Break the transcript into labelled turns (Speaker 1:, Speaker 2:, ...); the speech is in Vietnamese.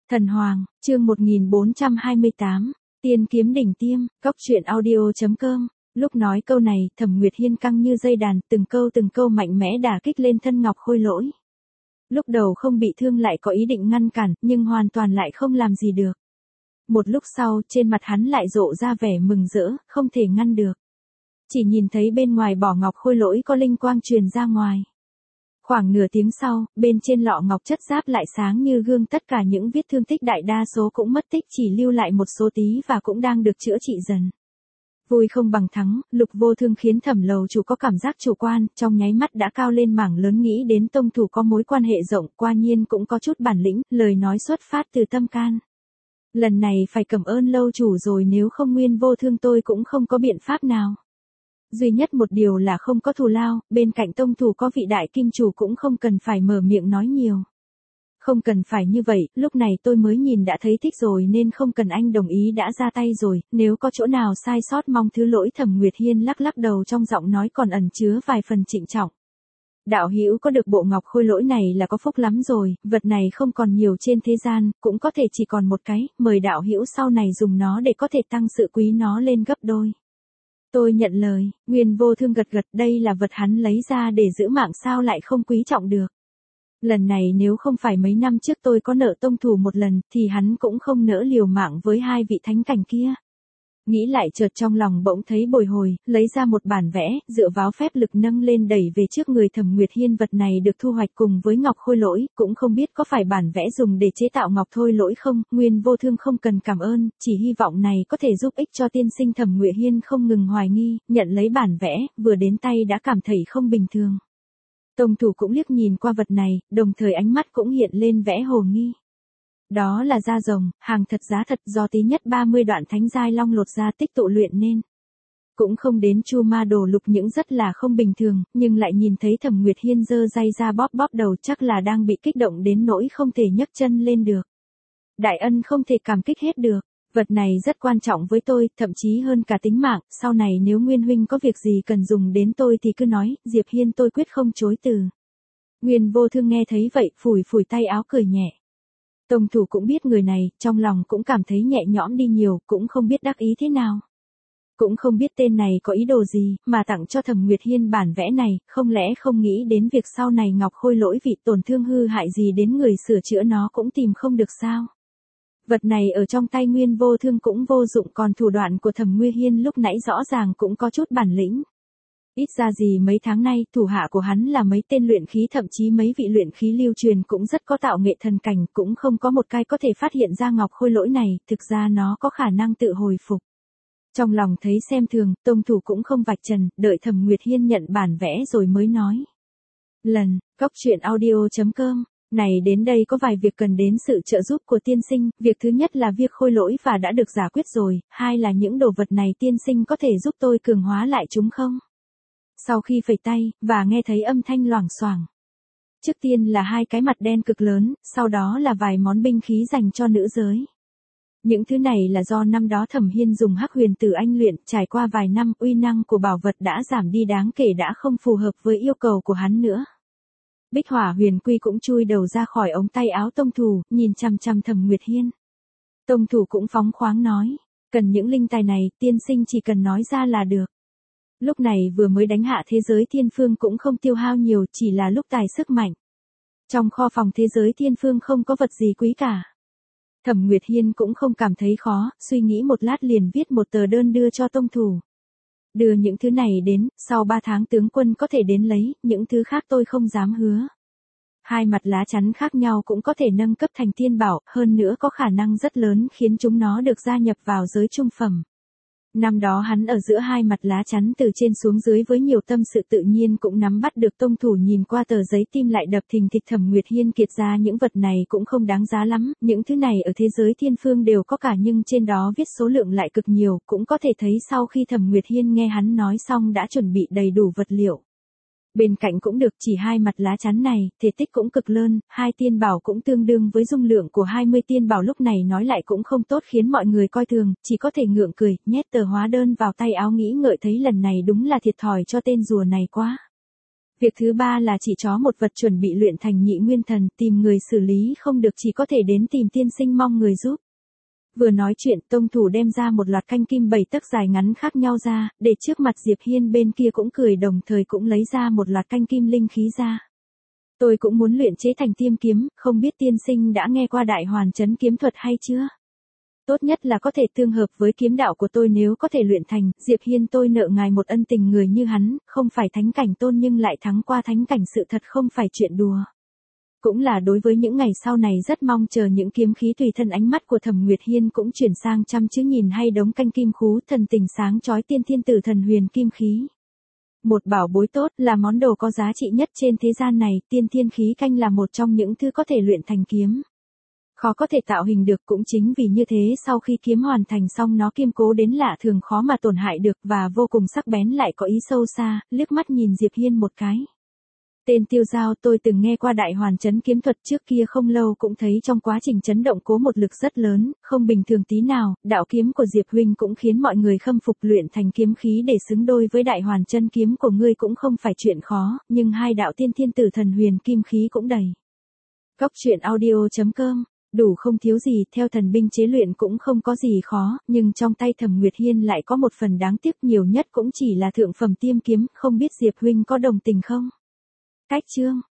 Speaker 1: Thần Hoàng, chương 1428, Tiên kiếm đỉnh tiêm, cóc truyện audio.com. Lúc nói câu này, Thẩm Nguyệt Hiên căng như dây đàn, từng câu mạnh mẽ đả kích lên thân Ngọc Khôi Lỗi. Lúc đầu không bị thương lại có ý định ngăn cản, nhưng hoàn toàn lại không làm gì được. Một lúc sau, trên mặt hắn lại rộ ra vẻ mừng rỡ, không thể ngăn được. Chỉ nhìn thấy bên ngoài bỏ Ngọc Khôi Lỗi có linh quang truyền ra ngoài. Khoảng nửa tiếng sau, bên trên lọ ngọc chất giáp lại sáng như gương, tất cả những vết thương tích đại đa số cũng mất tích, chỉ lưu lại một số tí và cũng đang được chữa trị dần. Vui không bằng thắng, Lục Vô Thương khiến Thẩm lầu chủ có cảm giác chủ quan, trong nháy mắt đã cao lên mảng lớn, nghĩ đến tông thủ có mối quan hệ rộng, quả nhiên cũng có chút bản lĩnh, lời nói xuất phát từ tâm can. Lần này phải cảm ơn lâu chủ rồi, nếu không Nguyên Vô Thương tôi cũng không có biện pháp nào. Duy nhất một điều là không có thù lao, bên cạnh tông thủ có vị đại kim chủ cũng không cần phải mở miệng nói nhiều. Không cần phải như vậy, lúc này tôi mới nhìn đã thấy thích rồi nên không cần anh đồng ý đã ra tay rồi, nếu có chỗ nào sai sót mong thứ lỗi. Thẩm Nguyệt Hiên lắc lắc đầu, trong giọng nói còn ẩn chứa vài phần trịnh trọng. Đạo hữu có được bộ Ngọc Khôi Lỗi này là có phúc lắm rồi, vật này không còn nhiều trên thế gian, cũng có thể chỉ còn một cái, mời đạo hữu sau này dùng nó để có thể tăng sự quý nó lên gấp đôi. Tôi nhận lời. Nguyên Vô Thương gật gật, đây là vật hắn lấy ra để giữ mạng, sao lại không quý trọng được. Lần này nếu không phải mấy năm trước tôi có nợ tông thủ một lần, thì hắn cũng không nỡ liều mạng với hai vị thánh cảnh kia. Nghĩ lại chợt trong lòng bỗng thấy bồi hồi, lấy ra một bản vẽ, dựa vào phép lực nâng lên đẩy về trước người Thẩm Nguyệt Hiên. Vật này được thu hoạch cùng với Ngọc Khôi Lỗi, cũng không biết có phải bản vẽ dùng để chế tạo Ngọc Khôi Lỗi không. Nguyên Vô Thương không cần cảm ơn, chỉ hy vọng này có thể giúp ích cho tiên sinh. Thẩm Nguyệt Hiên không ngừng hoài nghi, nhận lấy bản vẽ, vừa đến tay đã cảm thấy không bình thường. Tông thủ cũng liếc nhìn qua vật này, đồng thời ánh mắt cũng hiện lên vẻ hồ nghi. Đó là da rồng, hàng thật giá thật, do tí nhất 30 đoạn thánh giai long lột ra tích tụ luyện nên. Cũng không đến chu ma đồ lục, những rất là không bình thường, nhưng lại nhìn thấy Thẩm Nguyệt Hiên giơ tay ra bóp bóp đầu, chắc là đang bị kích động đến nỗi không thể nhấc chân lên được. Đại ân không thể cảm kích hết được, vật này rất quan trọng với tôi, thậm chí hơn cả tính mạng, sau này nếu Nguyên huynh có việc gì cần dùng đến tôi thì cứ nói, Diệp Hiên tôi quyết không chối từ. Nguyên Vô Thương nghe thấy vậy, phủi phủi tay áo cười nhẹ. Tông thủ cũng biết người này, trong lòng cũng cảm thấy nhẹ nhõm đi nhiều, cũng không biết đắc ý thế nào. Cũng không biết tên này có ý đồ gì, mà tặng cho Thẩm Nguyệt Hiên bản vẽ này, không lẽ không nghĩ đến việc sau này Ngọc Khôi Lỗi vị tổn thương hư hại gì đến người sửa chữa nó cũng tìm không được sao. Vật này ở trong tay Nguyên Vô Thương cũng vô dụng, còn thủ đoạn của Thẩm Nguyệt Hiên lúc nãy rõ ràng cũng có chút bản lĩnh. Ít ra gì mấy tháng nay, thủ hạ của hắn là mấy tên luyện khí, thậm chí mấy vị luyện khí lưu truyền cũng rất có tạo nghệ thần cảnh, cũng không có một cái có thể phát hiện ra Ngọc Khôi Lỗi này, thực ra nó có khả năng tự hồi phục. Trong lòng thấy xem thường, tông thủ cũng không vạch trần, đợi Thẩm Nguyệt Hiên nhận bản vẽ rồi mới nói. Cóc truyện audio.com. Này, đến đây có vài việc cần đến sự trợ giúp của tiên sinh, việc thứ nhất là việc Khôi Lỗi và đã được giải quyết rồi, hai là những đồ vật này tiên sinh có thể giúp tôi cường hóa lại chúng không? Sau khi phẩy tay, và nghe thấy âm thanh loảng xoảng. Trước tiên là hai cái mặt đen cực lớn, sau đó là vài món binh khí dành cho nữ giới. Những thứ này là do năm đó Thẩm Hiên dùng Hắc Huyền Tử Anh luyện, trải qua vài năm, uy năng của bảo vật đã giảm đi đáng kể, đã không phù hợp với yêu cầu của hắn nữa. Bích Hỏa Huyền Quy cũng chui đầu ra khỏi ống tay áo tông thủ, nhìn chằm chằm Thẩm Nguyệt Hiên. Tông thủ cũng phóng khoáng nói, cần những linh tài này, tiên sinh chỉ cần nói ra là được. Lúc này vừa mới đánh hạ thế giới thiên phương cũng không tiêu hao nhiều, chỉ là lúc tài sức mạnh. Trong kho phòng thế giới thiên phương không có vật gì quý cả. Thẩm Nguyệt Hiên cũng không cảm thấy khó, suy nghĩ một lát liền viết một tờ đơn đưa cho tông thủ. Đưa những thứ này đến, sau 3 tháng tướng quân có thể đến lấy, những thứ khác tôi không dám hứa. Hai mặt lá chắn khác nhau cũng có thể nâng cấp thành tiên bảo, hơn nữa có khả năng rất lớn khiến chúng nó được gia nhập vào giới trung phẩm. Năm đó hắn ở giữa hai mặt lá chắn từ trên xuống dưới với nhiều tâm sự, tự nhiên cũng nắm bắt được. Tông thủ nhìn qua tờ giấy tim lại đập thình thịch. Thẩm Nguyệt Hiên kiệt ra những vật này cũng không đáng giá lắm, những thứ này ở thế giới thiên phương đều có cả, nhưng trên đó viết số lượng lại cực nhiều, cũng có thể thấy sau khi Thẩm Nguyệt Hiên nghe hắn nói xong đã chuẩn bị đầy đủ vật liệu. Bên cạnh cũng được, chỉ hai mặt lá chắn này, thể tích cũng cực lớn, hai tiên bảo cũng tương đương với dung lượng của 20 tiên bảo. Lúc này nói lại cũng không tốt khiến mọi người coi thường, chỉ có thể ngượng cười, nhét tờ hóa đơn vào tay áo, nghĩ ngợi thấy lần này đúng là thiệt thòi cho tên rùa này quá. Việc thứ ba là chỉ chó một vật chuẩn bị luyện thành nhị nguyên thần, tìm người xử lý không được chỉ có thể đến tìm tiên sinh mong người giúp. Vừa nói chuyện, tông thủ đem ra một loạt canh kim 7 tấc dài ngắn khác nhau ra, để trước mặt Diệp Hiên bên kia cũng cười đồng thời cũng lấy ra một loạt canh kim linh khí ra. Tôi cũng muốn luyện chế thành tiêm kiếm, không biết tiên sinh đã nghe qua đại hoàn chấn kiếm thuật hay chưa? Tốt nhất là có thể tương hợp với kiếm đạo của tôi, nếu có thể luyện thành, Diệp Hiên tôi nợ ngài một ân tình, người như hắn, không phải thánh cảnh tôn nhưng lại thắng qua thánh cảnh, sự thật không phải chuyện đùa. Cũng là đối với những ngày sau này rất mong chờ những kiếm khí tùy thân. Ánh mắt của Thẩm Nguyệt Hiên cũng chuyển sang chăm chú nhìn hay đống canh kim khú, thần tình sáng chói tiên thiên tử thần huyền kim khí. Một bảo bối tốt, là món đồ có giá trị nhất trên thế gian này, tiên thiên khí canh là một trong những thứ có thể luyện thành kiếm. Khó có thể tạo hình được, cũng chính vì như thế sau khi kiếm hoàn thành xong nó kiên cố đến lạ thường, khó mà tổn hại được và vô cùng sắc bén lại có ý sâu xa, liếc mắt nhìn Diệp Hiên một cái. Tên Tiêu Giao, tôi từng nghe qua đại hoàn chấn kiếm thuật, trước kia không lâu cũng thấy trong quá trình chấn động cố một lực rất lớn, không bình thường tí nào, đạo kiếm của Diệp huynh cũng khiến mọi người khâm phục, luyện thành kiếm khí để xứng đôi với đại hoàn chân kiếm của ngươi cũng không phải chuyện khó, nhưng hai đạo tiên thiên tử thần huyền kim khí cũng đầy. Góc truyện audio.com, đủ không thiếu gì, theo thần binh chế luyện cũng không có gì khó, nhưng trong tay Thẩm Nguyệt Hiên lại có một phần đáng tiếc, nhiều nhất cũng chỉ là thượng phẩm tiêm kiếm, không biết Diệp huynh có đồng tình không? Cách chương